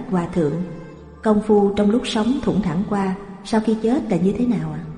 Hòa Thượng, công phu trong lúc sống thủng thẳng qua, sau khi chết là như thế nào ạ?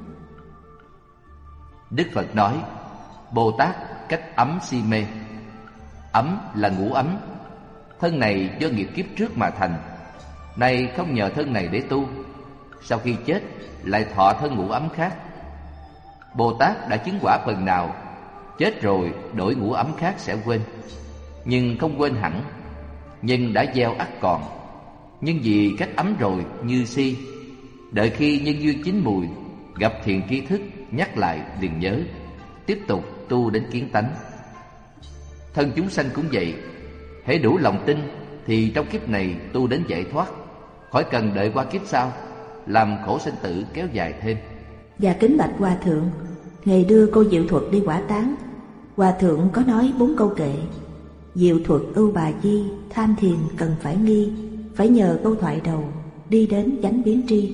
Đức Phật nói, Bồ Tát cách ấm si mê. Ấm là ngũ ấm. Thân này do nghiệp kiếp trước mà thành, nay không nhờ thân này để tu, sau khi chết lại thọ thân ngũ ấm khác. Bồ Tát đã chứng quả phần nào, chết rồi đổi ngũ ấm khác sẽ quên, nhưng không quên hẳn. Nhân đã gieo ắt còn, nhưng vì cách ấm rồi như si. Đợi khi nhân duyên chín mùi, gặp thiện tri thức, nhắc lại liền nhớ, tiếp tục tu đến kiến tánh. Thân chúng sanh cũng vậy, hễ đủ lòng tin thì trong kiếp này tu đến giải thoát, khỏi cần đợi qua kiếp sau, làm khổ sinh tử kéo dài thêm. Và kính bạch Hòa Thượng, ngày đưa cô Diệu Thuật đi hỏa táng, Hòa Thượng có nói 4 câu kệ: Diệu Thuật ưu bà di, tham thiền cần phải nghi, phải nhờ câu thoại đầu, đi đến chánh biến tri.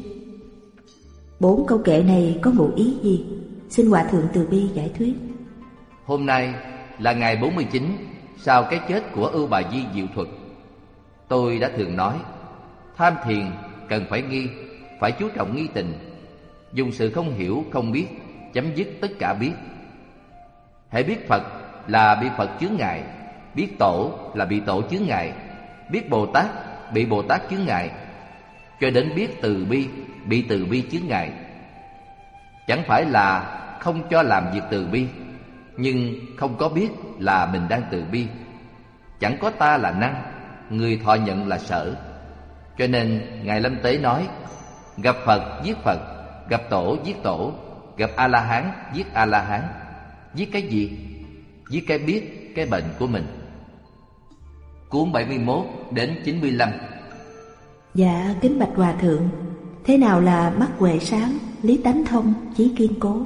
4 câu kệ này có ngụ ý gì? Xin Hòa Thượng từ bi giải thuyết. Hôm nay là ngày 49 sau cái chết của ưu bà di Diệu Thuật. Tôi đã thường nói, tham thiền cần phải nghi, phải chú trọng nghi tình. Dùng sự không hiểu, không biết, chấm dứt tất cả biết. Hãy biết Phật là bị Phật chướng ngại, biết Tổ là bị Tổ chướng ngại, biết Bồ Tát bị Bồ Tát chướng ngại, cho đến biết Từ bi bị Từ bi chướng ngại. Chẳng phải là không cho làm việc từ bi, nhưng không có biết là mình đang từ bi. Chẳng có ta là năng, người thọ nhận là sở. Cho nên Ngài Lâm Tế nói, gặp Phật giết Phật, gặp Tổ giết Tổ, gặp A-la-hán giết A-la-hán. Giết cái gì? Giết cái biết, cái bệnh của mình. Cuốn 71 đến 95. Dạ kính bạch Hòa Thượng, thế nào là mắt huệ sáng, lý tánh thông, chí kiên cố?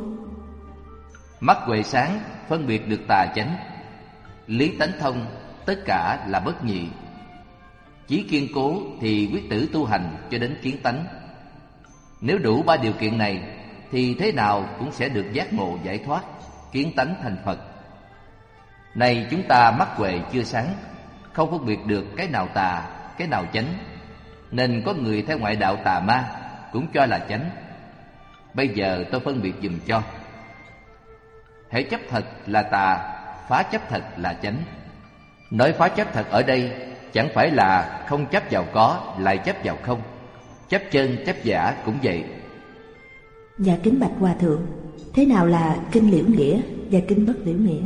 Mắt huệ sáng phân biệt được tà chánh, lý tánh thông tất cả là bất nhị, chí kiên cố thì quyết tử tu hành cho đến kiến tánh. Nếu đủ 3 điều kiện này thì thế nào cũng sẽ được giác ngộ giải thoát, kiến tánh thành Phật. Này chúng ta mắt huệ chưa sáng, không phân biệt được cái nào tà, cái nào chánh, nên có người theo ngoại đạo tà ma cũng cho là chánh. Bây giờ tôi phân biệt dùm cho. Hễ chấp thật là tà, phá chấp thật là chánh. Nói phá chấp thật ở đây chẳng phải là không chấp vào có lại chấp vào không. Chấp chân chấp giả cũng vậy. Dạ kính bạch Hòa Thượng, thế nào là kinh liễu nghĩa và kinh bất liễu nghĩa?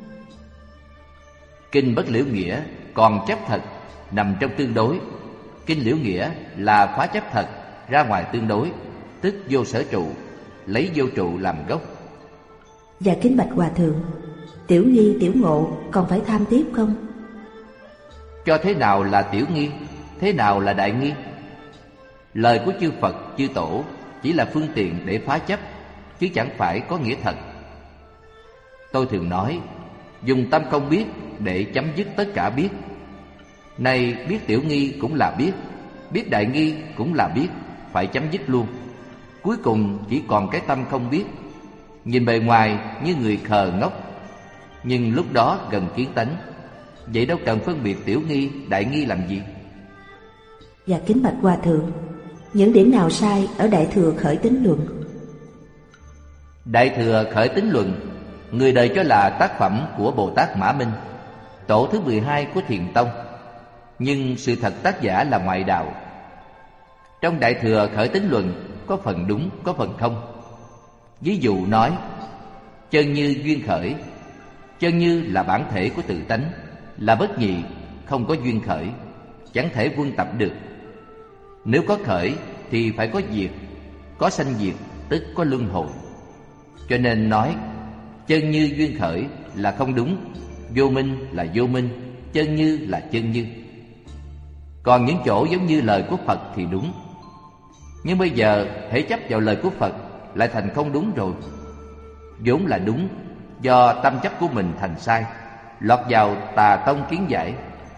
Kinh bất liễu nghĩa còn chấp thật nằm trong tương đối. Kinh liễu nghĩa là phá chấp thật ra ngoài tương đối, tức vô sở trụ, lấy vô trụ làm gốc. Dạ kính bạch Hòa Thượng, tiểu nghi tiểu ngộ còn phải tham tiếp không? Cho thế nào là tiểu nghi, thế nào là đại nghi? Lời của chư Phật, chư Tổ chỉ là phương tiện để phá chấp, chứ chẳng phải có nghĩa thật. Tôi thường nói, dùng tâm không biết để chấm dứt tất cả biết. Này biết tiểu nghi cũng là biết, biết đại nghi cũng là biết, phải chấm dứt luôn. Cuối cùng chỉ còn cái tâm không biết. Nhìn bề ngoài như người khờ ngốc, nhưng lúc đó gần kiến tánh. Vậy đâu cần phân biệt tiểu nghi, đại nghi làm gì? Dạ kính bạch Hòa Thượng, những điểm nào sai ở Đại Thừa Khởi Tín Luận? Đại Thừa Khởi Tín Luận, người đời cho là tác phẩm của Bồ Tát Mã Minh, tổ thứ 12 của Thiền Tông, nhưng sự thật tác giả là ngoại đạo. Trong Đại Thừa Khởi Tín Luận có phần đúng, có phần không. Ví dụ nói, chân như duyên khởi. Chân như là bản thể của tự tánh, là bất nhị, không có duyên khởi, chẳng thể quân tập được. Nếu có khởi thì phải có diệt, có sanh diệt tức có luân hồi. Cho nên nói chân như duyên khởi là không đúng, vô minh là vô minh, chân như là chân như. Còn những chỗ giống như lời của Phật thì đúng. Nhưng bây giờ hễ chấp vào lời của Phật lại thành không đúng rồi. Vốn là đúng, do tâm chấp của mình thành sai, lọt vào tà tông kiến giải.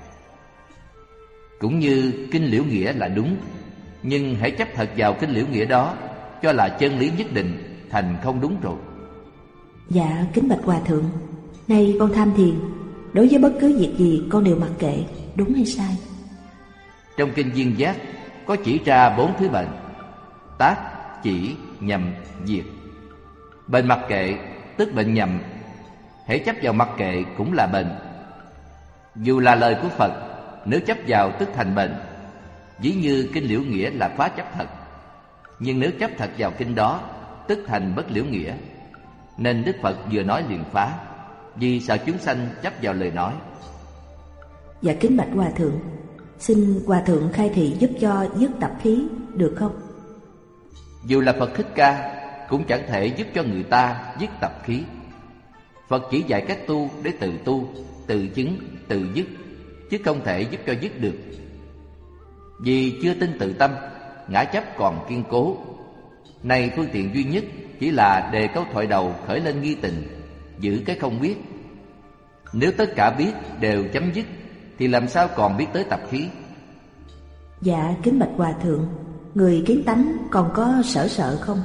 Cũng như kinh liễu nghĩa là đúng, nhưng hãy chấp thật vào kinh liễu nghĩa đó, cho là chân lý nhất định, thành không đúng rồi. Dạ kính bạch Hòa Thượng, nay con tham thiền, đối với bất cứ việc gì con đều mặc kệ, đúng hay sai? Trong kinh Duyên Giác có chỉ ra 4 thứ bệnh: tác, chỉ, nhầm, diệt. Bệnh mặc kệ tức bệnh nhầm, hễ chấp vào mặc kệ cũng là bệnh. Dù là lời của Phật, nếu chấp vào tức thành bệnh. Ví như kinh Liễu Nghĩa là phá chấp thật, nhưng nếu chấp thật vào kinh đó tức thành bất liễu nghĩa. Nên Đức Phật vừa nói liền phá, vì sợ chúng sanh chấp vào lời nói. Dạ kính bạch Hòa Thượng, xin Hòa Thượng khai thị giúp cho dứt tập khí được không? Dù là Phật Thích Ca cũng chẳng thể giúp cho người ta dứt tập khí. Phật chỉ dạy cách tu để tu, tự chứng, tự dứt, chứ không thể giúp cho dứt được. Vì chưa tin tự tâm, ngã chấp còn kiên cố. Này phương tiện duy nhất chỉ là đề câu thoại đầu khởi lên nghi tình, giữ cái không biết. Nếu tất cả biết đều chấm dứt thì làm sao còn biết tới tập khí? Dạ kính bạch Hòa Thượng, người kiến tánh còn có sợ không?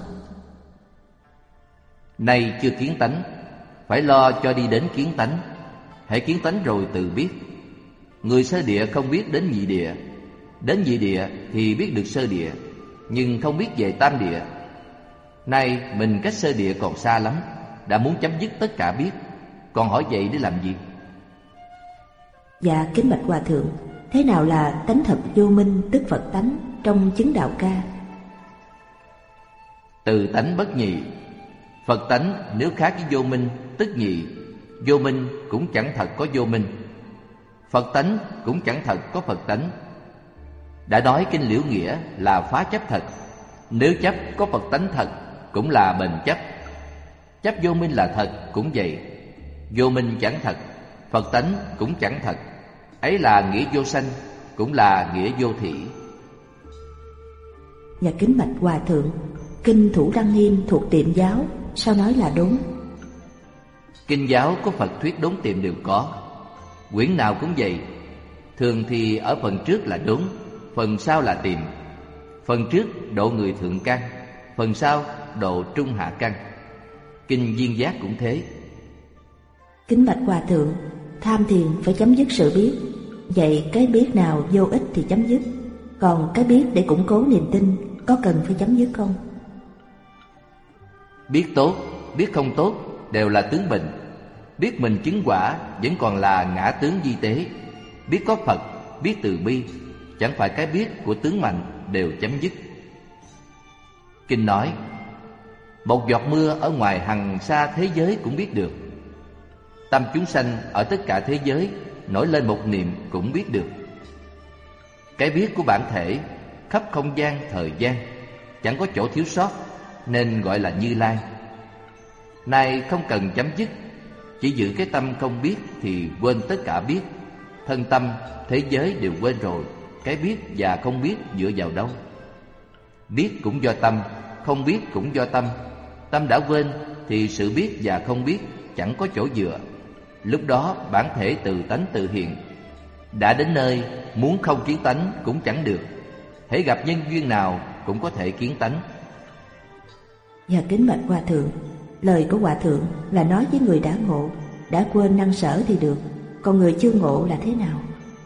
Nay chưa kiến tánh, phải lo cho đi đến kiến tánh. Hãy kiến tánh rồi tự biết. Người sơ địa không biết đến nhị địa, đến nhị địa thì biết được sơ địa, nhưng không biết về tam địa. Nay mình cách sơ địa còn xa lắm, đã muốn chấm dứt tất cả biết, còn hỏi vậy để làm gì? Dạ kính bạch Hòa Thượng, thế nào là tánh thật vô minh tức Phật tánh trong chứng đạo ca? Từ tánh bất nhị. Phật tánh nếu khác với vô minh tức nhị. Vô minh cũng chẳng thật có vô minh, Phật tánh cũng chẳng thật có Phật tánh. Đã nói kinh Liễu Nghĩa là phá chấp thật. Nếu chấp có Phật tánh thật cũng là bền chấp. Chấp vô minh là thật cũng vậy. Vô minh chẳng thật, Phật tánh cũng chẳng thật. Ấy là nghĩa vô sanh, cũng là nghĩa vô thỉ. Và kính bạch Hòa Thượng, kinh Thủ Lăng Nghiêm thuộc tiệm giáo, sao nói là đúng? Kinh giáo có Phật thuyết đốn tiệm đều có. Quyển nào cũng vậy. Thường thì ở phần trước là đốn, phần sau là tiệm. Phần trước độ người thượng căn, phần sau độ trung hạ căn. Kinh Duyên Giác cũng thế. Kính bạch Hòa Thượng, tham thiền phải chấm dứt sự biết. Vậy cái biết nào vô ích thì chấm dứt, còn cái biết để củng cố niềm tin có cần phải chấm dứt không? Biết tốt, biết không tốt đều là tướng bệnh. Biết mình chứng quả vẫn còn là ngã tướng di tế. Biết có Phật, biết từ bi, chẳng phải cái biết của tướng mạnh đều chấm dứt. Kinh nói, một giọt mưa ở ngoài hằng xa thế giới cũng biết được. Tâm chúng sanh ở tất cả thế giới nổi lên một niệm cũng biết được. Cái biết của bản thể khắp không gian thời gian, chẳng có chỗ thiếu sót, nên gọi là Như Lai. Nay không cần chấm dứt, chỉ giữ cái tâm không biết thì quên tất cả biết. Thân tâm, thế giới đều quên rồi, cái biết và không biết dựa vào đâu? Biết cũng do tâm, không biết cũng do tâm. Tâm đã quên thì sự biết và không biết chẳng có chỗ dựa. Lúc đó bản thể từ tánh tự hiện. Đã đến nơi muốn không kiến tánh cũng chẳng được. Hễ gặp nhân duyên nào cũng có thể kiến tánh. Và kính bạch Hòa Thượng, lời của Hòa Thượng là nói với người đã ngộ, đã quên năng sở thì được. Còn người chưa ngộ là thế nào?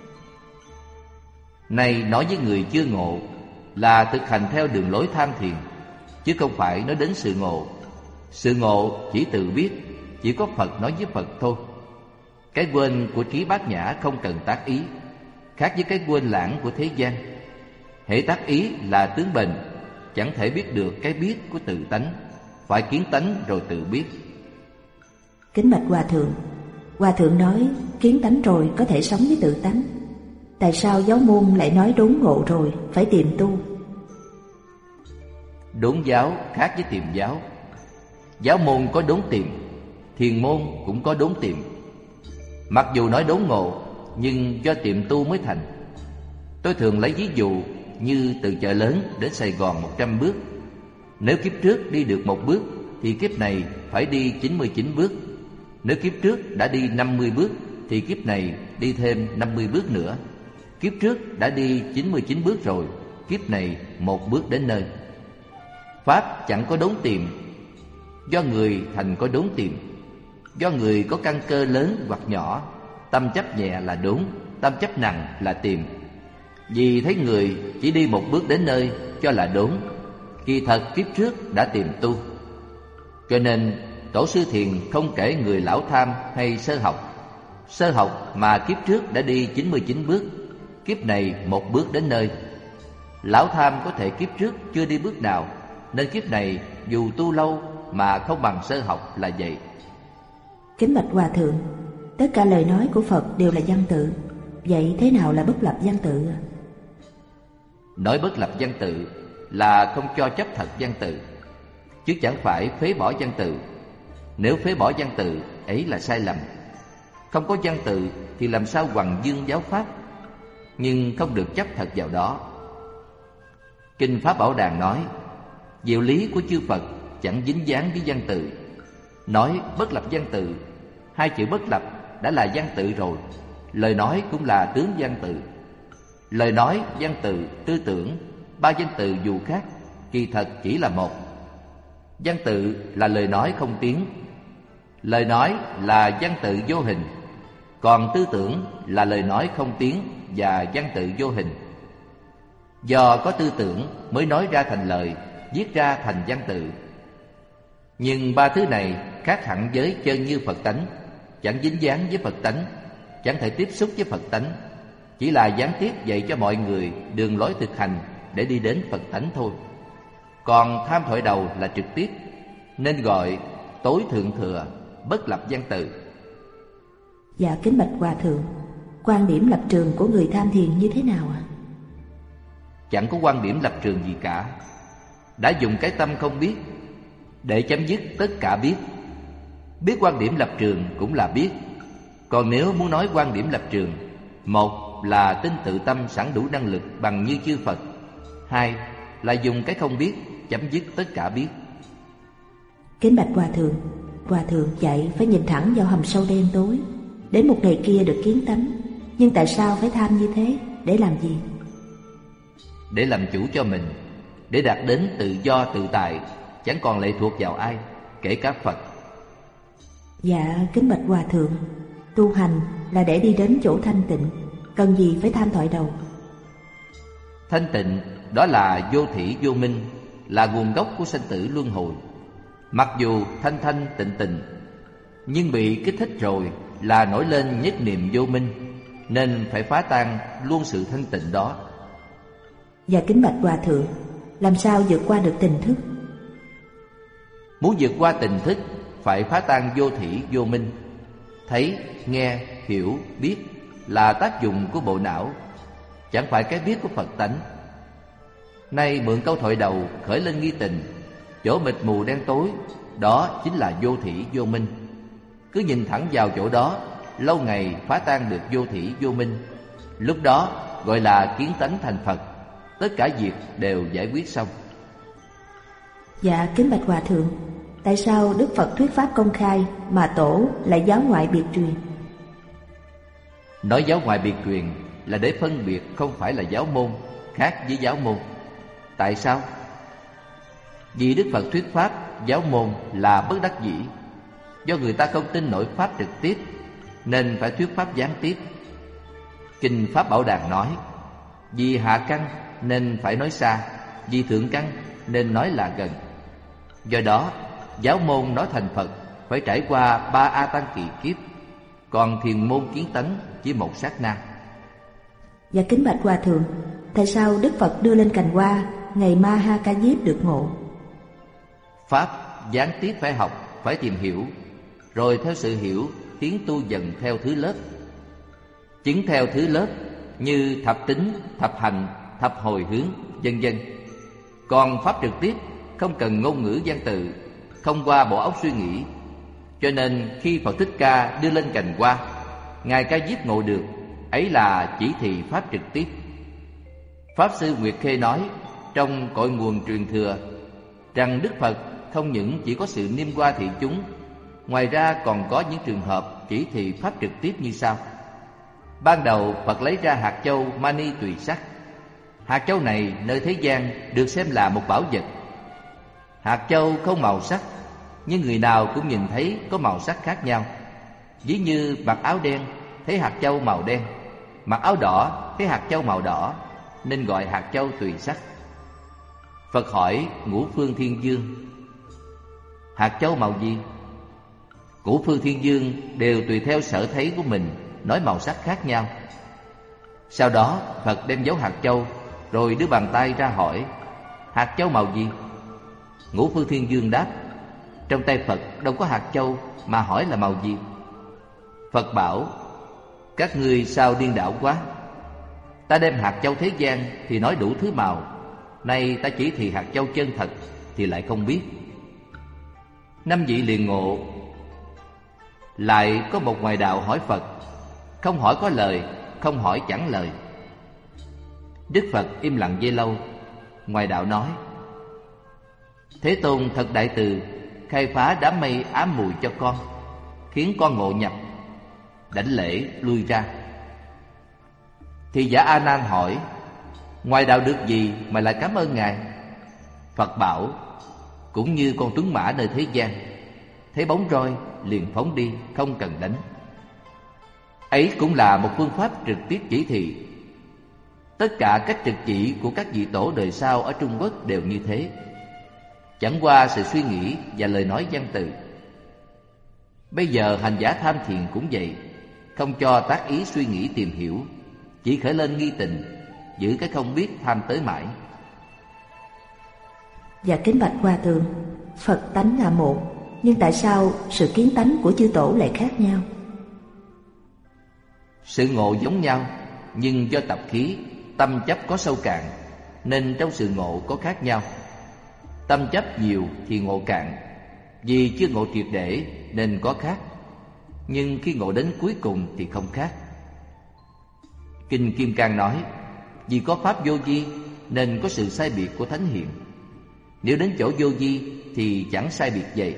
Này nói với người chưa ngộ là thực hành theo đường lối tham thiền, chứ không phải nói đến sự ngộ. Sự ngộ chỉ tự biết, chỉ có Phật nói với Phật thôi. Cái quên của trí bát nhã không cần tác ý, khác với cái quên lãng của thế gian. Hễ tác ý là tướng bền, chẳng thể biết được cái biết của tự tánh, phải kiến tánh rồi tự biết. Kính bạch Hòa Thượng nói kiến tánh rồi có thể sống với tự tánh. Tại sao giáo môn lại nói đốn ngộ rồi phải tìm tu? Đốn giáo khác với tìm giáo. Giáo môn có đốn tìm, thiền môn cũng có đốn tìm. Mặc dù nói đốn ngộ, nhưng do tìm tu mới thành. Tôi thường lấy ví dụ như từ chợ lớn đến Sài Gòn 100 bước. Nếu kiếp trước đi được 1 bước thì kiếp này phải đi 99 bước. Nếu kiếp trước đã đi 50 bước thì kiếp này đi thêm 50 bước nữa. Kiếp trước đã đi 99 bước rồi, kiếp này 1 bước đến nơi. Pháp chẳng có đốn tìm, do người thành có đốn tìm. Do người có căn cơ lớn hoặc nhỏ, tâm chấp nhẹ là đốn, tâm chấp nặng là tìm. Vì thấy người chỉ đi một bước đến nơi cho là đốn, kỳ thật kiếp trước đã tìm tu. Cho nên Tổ sư Thiền không kể người lão tham hay sơ học mà kiếp trước đã đi 99 bước, kiếp này một bước đến nơi. Lão tham có thể kiếp trước chưa đi bước nào, nên kiếp này dù tu lâu mà không bằng sơ học là vậy. Kính bạch Hòa Thượng, tất cả lời nói của Phật đều là văn tự, vậy thế nào là bất lập văn tự? Nói bất lập văn tự là không cho chấp thật văn tự, chứ chẳng phải phế bỏ văn tự. Nếu phế bỏ văn tự ấy là sai lầm. Không có văn tự thì làm sao hoằng dương giáo pháp, nhưng không được chấp thật vào đó. Kinh Pháp Bảo Đàn nói, diệu lý của chư Phật chẳng dính dáng với văn tự. Nói bất lập văn tự, hai chữ bất lập đã là văn tự rồi. Lời nói cũng là tướng văn tự. Lời nói, văn tự, tư tưởng, ba văn tự dù khác, kỳ thật chỉ là một. Văn tự là lời nói không tiếng, lời nói là văn tự vô hình, còn tư tưởng là lời nói không tiếng và văn tự vô hình. Do có tư tưởng mới nói ra thành lời, viết ra thành văn tự. Nhưng ba thứ này khác hẳn với chân như Phật tánh, chẳng dính dáng với Phật tánh, chẳng thể tiếp xúc với Phật tánh, chỉ là gián tiếp dạy cho mọi người đường lối thực hành để đi đến Phật tánh thôi. Còn tham thoại đầu là trực tiếp, nên gọi tối thượng thừa, bất lập văn tự. Dạ kính bạch Hòa Thượng, quan điểm lập trường của người tham thiền như thế nào ạ? Chẳng có quan điểm lập trường gì cả. Đã dùng cái tâm không biết để chấm dứt tất cả biết. Biết quan điểm lập trường cũng là biết. Còn nếu muốn nói quan điểm lập trường, một là tin tự tâm sẵn đủ năng lực bằng như chư Phật, hai là dùng cái không biết chấm dứt tất cả biết. Kính bạch Hòa Thượng chạy phải nhìn thẳng vào hầm sâu đen tối, đến một ngày kia được kiến tánh. Nhưng tại sao phải tham như thế? Để làm gì? Để làm chủ cho mình, để đạt đến tự do tự tại, chẳng còn lệ thuộc vào ai, kể cả Phật. Dạ kính bạch Hòa Thượng, tu hành là để đi đến chỗ thanh tịnh, cần gì phải tham thoại đầu? Thanh tịnh đó là vô thỉ vô minh, là nguồn gốc của sanh tử luân hồi. Mặc dù thanh thanh tịnh tịnh, nhưng bị kích thích rồi là nổi lên nhất niệm vô minh, nên phải phá tan luôn sự thanh tịnh đó. Dạ kính bạch Hòa Thượng, làm sao vượt qua được tình thức? Muốn vượt qua tình thức phải phá tan vô thỉ vô minh. Thấy, nghe, hiểu, biết là tác dụng của bộ não, chẳng phải cái biết của Phật tánh. Nay mượn câu thoại đầu khởi lên nghi tình, chỗ mịt mù đen tối, đó chính là vô thỉ vô minh. Cứ nhìn thẳng vào chỗ đó, lâu ngày phá tan được vô thỉ vô minh. Lúc đó gọi là kiến tánh thành Phật, tất cả việc đều giải quyết xong. Dạ kính bạch Hòa Thượng, tại sao Đức Phật thuyết pháp công khai mà Tổ lại giáo ngoại biệt truyền? Nói giáo ngoại biệt truyền là để phân biệt không phải là giáo môn khác với giáo môn. Tại sao? Vì Đức Phật thuyết pháp giáo môn là bất đắc dĩ. Do người ta không tin nổi pháp trực tiếp, nên phải thuyết pháp gián tiếp. Kinh Pháp Bảo Đàn nói, vì hạ căn nên phải nói xa, vì thượng căn nên nói là gần. Do đó giáo môn nói thành Phật phải trải qua 3 A Tăng kỳ kiếp, còn thiền môn kiến tánh chỉ một sát na. Dạ kính bạch Hòa Thượng, tại sao Đức Phật đưa lên cành hoa ngày Ma Ha Ca Diếp được ngộ? Pháp gián tiếp phải học, phải tìm hiểu, rồi theo sự hiểu tiến tu dần theo thứ lớp. Chứng theo thứ lớp như thập tính, thập hành, thập hồi hướng, vân vân. Còn pháp trực tiếp không cần ngôn ngữ văn tự, không qua bộ óc suy nghĩ. Cho nên khi Phật Thích Ca đưa lên cành hoa, Ngài Ca Diếp ngộ được, ấy là chỉ thị pháp trực tiếp. Pháp sư Nguyệt Khê nói trong cội nguồn truyền thừa rằng Đức Phật không những chỉ có sự niêm hoa thị chúng, ngoài ra còn có những trường hợp chỉ thị pháp trực tiếp như sau. Ban đầu Phật lấy ra hạt châu mani tùy sắc. Hạt châu này nơi thế gian được xem là một bảo vật. Hạt châu không màu sắc, nhưng người nào cũng nhìn thấy có màu sắc khác nhau. Ví như mặc áo đen thấy hạt châu màu đen, mặc áo đỏ thấy hạt châu màu đỏ, nên gọi hạt châu tùy sắc. Phật hỏi ngũ phương thiên dương: hạt châu màu gì? Ngũ phương thiên dương đều tùy theo sở thấy của mình nói màu sắc khác nhau. Sau đó Phật đem dấu hạt châu, rồi đưa bàn tay ra hỏi: hạt châu màu gì? Ngũ phương thiên dương đáp: trong tay Phật đâu có hạt châu mà hỏi là màu gì? Phật bảo: các ngươi sao điên đảo quá! Ta đem hạt châu thế gian thì nói đủ thứ màu, nay ta chỉ thì hạt châu chân thật thì lại không biết. Năm vị liền ngộ. Lại có một ngoại đạo hỏi Phật, không hỏi có lời, không hỏi chẳng lời. Đức Phật im lặng giây lâu. Ngoại đạo nói: Thế Tôn thật đại từ, khai phá đám mây ám mùi cho con, khiến con ngộ nhập. Đảnh lễ lui ra. Thì giả A Nan hỏi: ngoại đạo được gì mà lại cảm ơn ngài? Phật bảo: cũng như con tuấn mã nơi thế gian, thấy bóng roi liền phóng đi, không cần đánh. Ấy cũng là một phương pháp trực tiếp chỉ thị. Tất cả cách trực chỉ của các vị tổ đời sau ở Trung Quốc đều như thế, chẳng qua sự suy nghĩ và lời nói văn từ. Bây giờ hành giả tham thiền cũng vậy, không cho tác ý suy nghĩ tìm hiểu, chỉ khởi lên nghi tình, giữ cái không biết tham tới mãi. Và kính bạch Hòa Thượng, Phật tánh là một, nhưng tại sao sự kiến tánh của chư tổ lại khác nhau? Sự ngộ giống nhau, nhưng do tập khí, tâm chấp có sâu cạn, nên trong sự ngộ có khác nhau. Tâm chấp nhiều thì ngộ cạn, vì chưa ngộ triệt để nên có khác, nhưng khi ngộ đến cuối cùng thì không khác. Kinh Kim Cang nói: vì có pháp vô vi nên có sự sai biệt của thánh hiện. Nếu đến chỗ vô vi thì chẳng sai biệt vậy.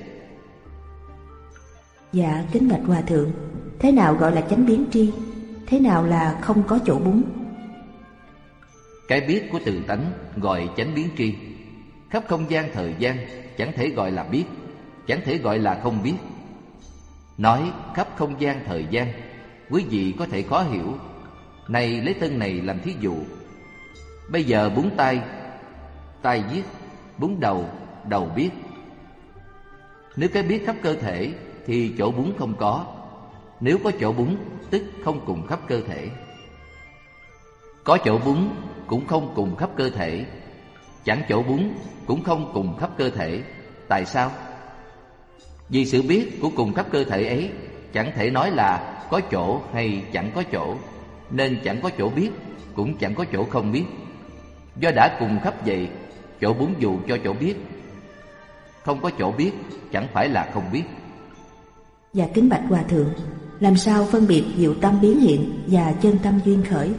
Dạ kính bạch Hòa Thượng, thế nào gọi là chánh biến tri? Thế nào là không có chỗ búng? Cái biết của tự tánh gọi chánh biến tri. Khắp không gian thời gian chẳng thể gọi là biết, chẳng thể gọi là không biết. Nói khắp không gian thời gian, quý vị có thể khó hiểu. Này lấy thân này làm thí dụ. Bây giờ búng tay, tay biết; búng đầu, đầu biết. Nếu cái biết khắp cơ thể thì chỗ búng không có. Nếu có chỗ búng tức không cùng khắp cơ thể. Có chỗ búng cũng không cùng khắp cơ thể, chẳng chỗ búng cũng không cùng khắp cơ thể. Tại sao? Vì sự biết của cùng khắp cơ thể ấy chẳng thể nói là có chỗ hay chẳng có chỗ, nên chẳng có chỗ biết, cũng chẳng có chỗ không biết. Do đã cùng khắp vậy, chỗ búng dụ cho chỗ biết. Không có chỗ biết chẳng phải là không biết. Và kính bạch Hòa Thượng, làm sao phân biệt diệu tâm biến hiện và chân tâm duyên khởi?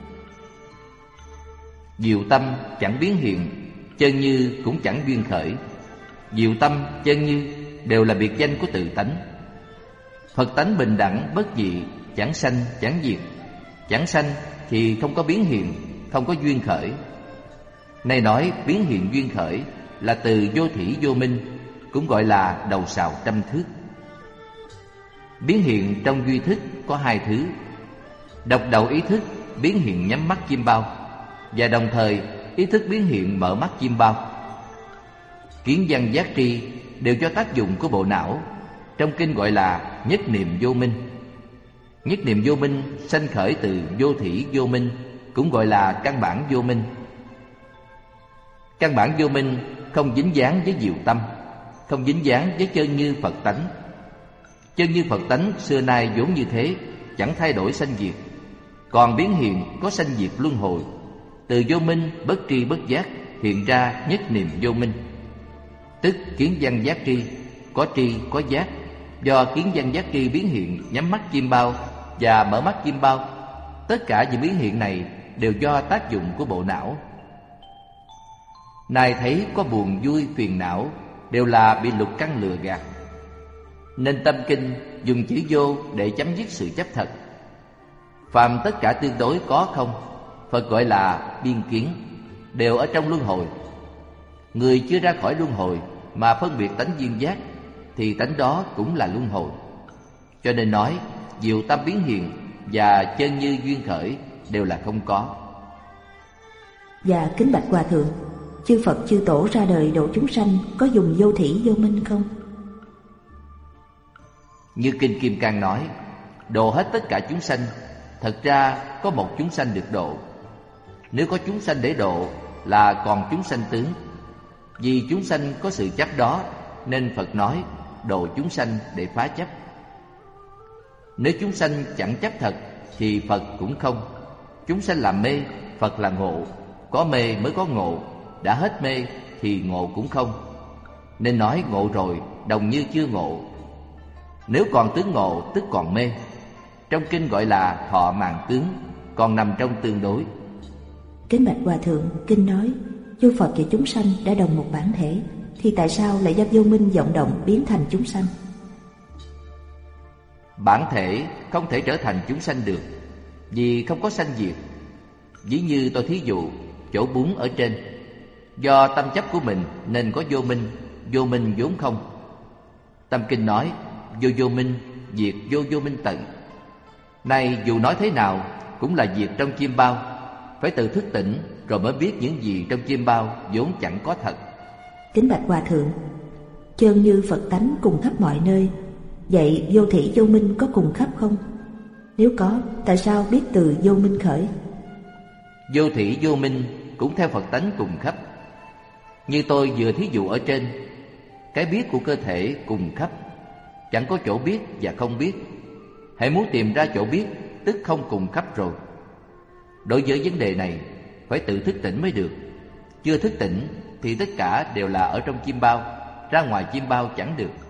Diệu tâm chẳng biến hiện, chân như cũng chẳng duyên khởi. Diệu tâm, chân như đều là biệt danh của tự tánh. Phật tánh bình đẳng bất dị, chẳng sanh chẳng diệt. Chẳng sanh thì không có biến hiện, không có duyên khởi. Này nói biến hiện duyên khởi là từ vô thủy vô minh, cũng gọi là đầu sào trăm thước. Biến hiện trong duy thức có hai thứ: độc đầu ý thức biến hiện nhắm mắt chim bao, và đồng thời ý thức biến hiện mở mắt chim bao. Kiến văn giác tri đều do tác dụng của bộ não. Trong kinh gọi là nhất niệm vô minh. Nhất niệm vô minh sanh khởi từ vô thủy vô minh, cũng gọi là căn bản vô minh. Căn bản vô minh không dính dáng với diệu tâm, không dính dáng với chân như Phật tánh. Chân như Phật tánh xưa nay vốn như thế, chẳng thay đổi sanh diệt. Còn biến hiện có sanh diệt luân hồi. Từ vô minh bất tri bất giác hiện ra nhất niệm vô minh, tức kiến văn giác tri, có tri có giác. Do kiến văn giác tri biến hiện nhắm mắt chim bao và mở mắt chim bao, tất cả những biến hiện này đều do tác dụng của bộ não. Nay thấy có buồn vui phiền não đều là bị lục căn lừa gạt, nên tâm kinh dùng chữ vô để chấm dứt sự chấp thật. Phàm tất cả tương đối có không, Phật gọi là biên kiến, đều ở trong luân hồi. Người chưa ra khỏi luân hồi mà phân biệt tánh duyên giác thì tánh đó cũng là luân hồi. Cho nên nói diệu tâm biến hiện và chân như duyên khởi đều là không có. Và kính bạch Hòa thượng, chư Phật chư Tổ ra đời độ chúng sanh có dùng vô thủy vô minh không? Như Kinh Kim Cang nói, độ hết tất cả chúng sanh. Thật ra có một chúng sanh được độ. Nếu có chúng sanh để độ là còn chúng sanh tướng. Vì chúng sanh có sự chấp đó, nên Phật nói độ chúng sanh để phá chấp. Nếu chúng sanh chẳng chấp thật thì Phật cũng không. Chúng sanh là mê, Phật là ngộ. Có mê mới có ngộ. Đã hết mê thì ngộ cũng không. Nên nói ngộ rồi đồng như chưa ngộ. Nếu còn tướng ngộ tức còn mê. Trong kinh gọi là thọ mạng tướng, còn nằm trong tương đối. Kính bạch Hòa thượng, kinh nói chư Phật và chúng sanh đã đồng một bản thể, thì tại sao lại do vô minh vọng động biến thành chúng sanh? Bản thể không thể trở thành chúng sanh được, vì không có sanh diệt. Ví như tôi thí dụ chỗ bún ở trên, do tâm chấp của mình nên có vô minh vốn không. Tâm kinh nói vô minh diệt vô minh tận. Này dù nói thế nào cũng là diệt trong chim bao. Phải tự thức tỉnh rồi mới biết những gì trong chim bao vốn chẳng có thật. Kính bạch Hòa thượng, chơn như Phật tánh cùng khắp mọi nơi, vậy vô thủy vô minh có cùng khắp không? Nếu có, tại sao biết từ vô minh khởi? Vô thủy vô minh cũng theo Phật tánh cùng khắp. Như tôi vừa thí dụ ở trên, cái biết của cơ thể cùng khắp, chẳng có chỗ biết và không biết. Hãy muốn tìm ra chỗ biết tức không cùng khắp rồi. Đối với vấn đề này phải tự thức tỉnh mới được. Chưa thức tỉnh thì tất cả đều là ở trong chim bao, ra ngoài chim bao chẳng được.